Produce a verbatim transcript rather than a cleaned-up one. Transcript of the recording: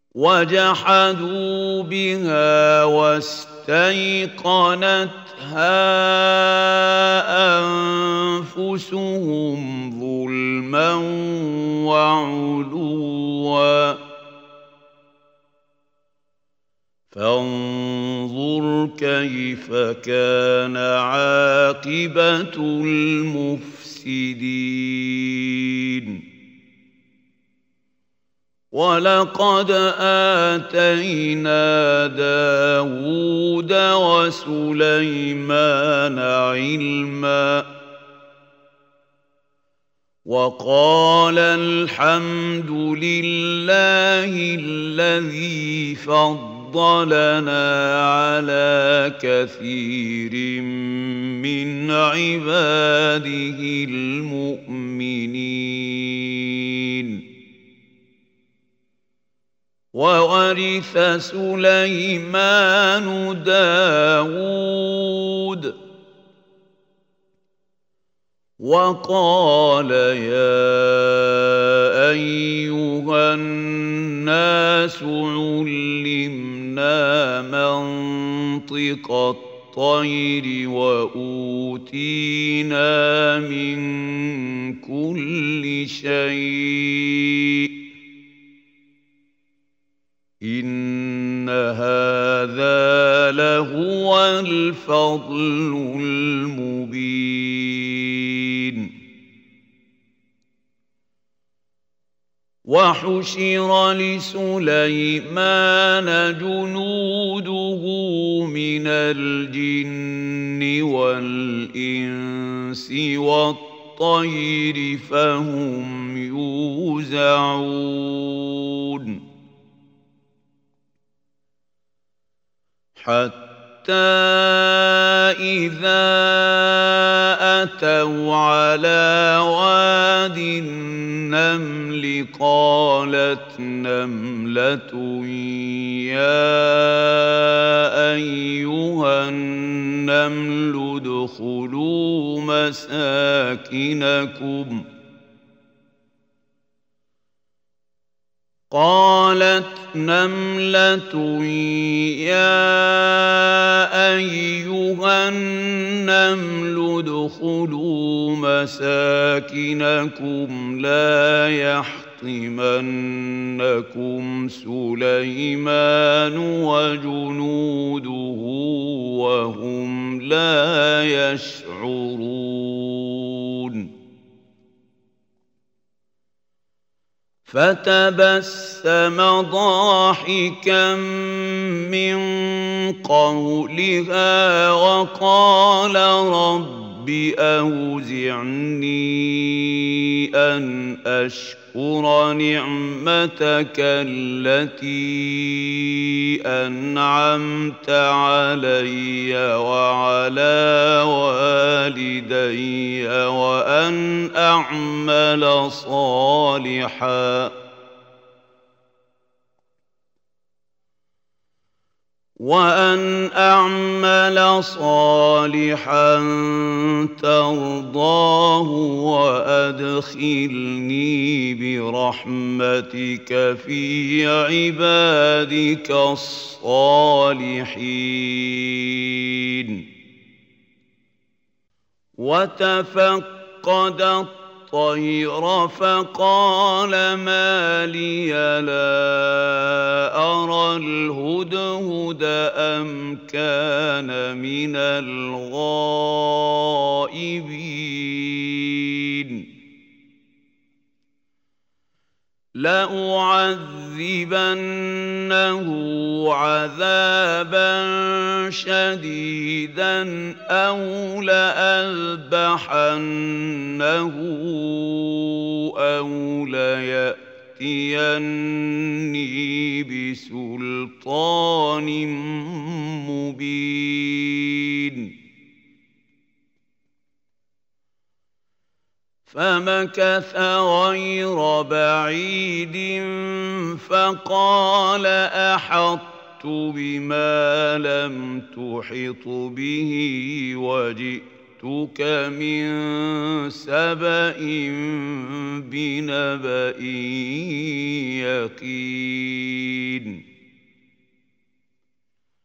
وجحدوا بها واستيقنتها أنفسهم ظلما وعلوا فانظر كيف كان عاقبة المفسدين ولقد آتينا داود وسليمان علما وقال الحمد لله الذي فضلنا على كثير من عباده المؤمنين وورث سليمان داود وقال يا أيها الناس علمنا منطق الطير وأوتينا من كل شيء إن هذا لهو الفضل المبين وحشر لسليمان جنوده من الجن والإنس والطير فهم يوزعون حتى إذا أتوا على واد النمل قالت نملة يا أيها النمل ادخلوا مساكنكم قالت نملة يا أيها النمل ادخلوا مساكنكم لا يحطمنكم سليمان وجنوده وهم لا يشعرون فتبسم ضاحكا من قولها وقال رب أوزعني أن أشكر نعمتك التي أنعمت علي وعلى والدي وأن أعمل صالحا وأن أعمل صالحا ترضاه وأدخلني برحمتك في عبادك الصالحين وتفقد الطير فقال ما لي لا أرى الهدهد أم كان من الغائبين لأعذبنه عذابا شديدا أو لأذبحنه أو ليأتيني بسلطان مبين فمكث غير بعيد فقال أحطت بما لم تحط به وجئتك من سبأ بنبأ يقين مبين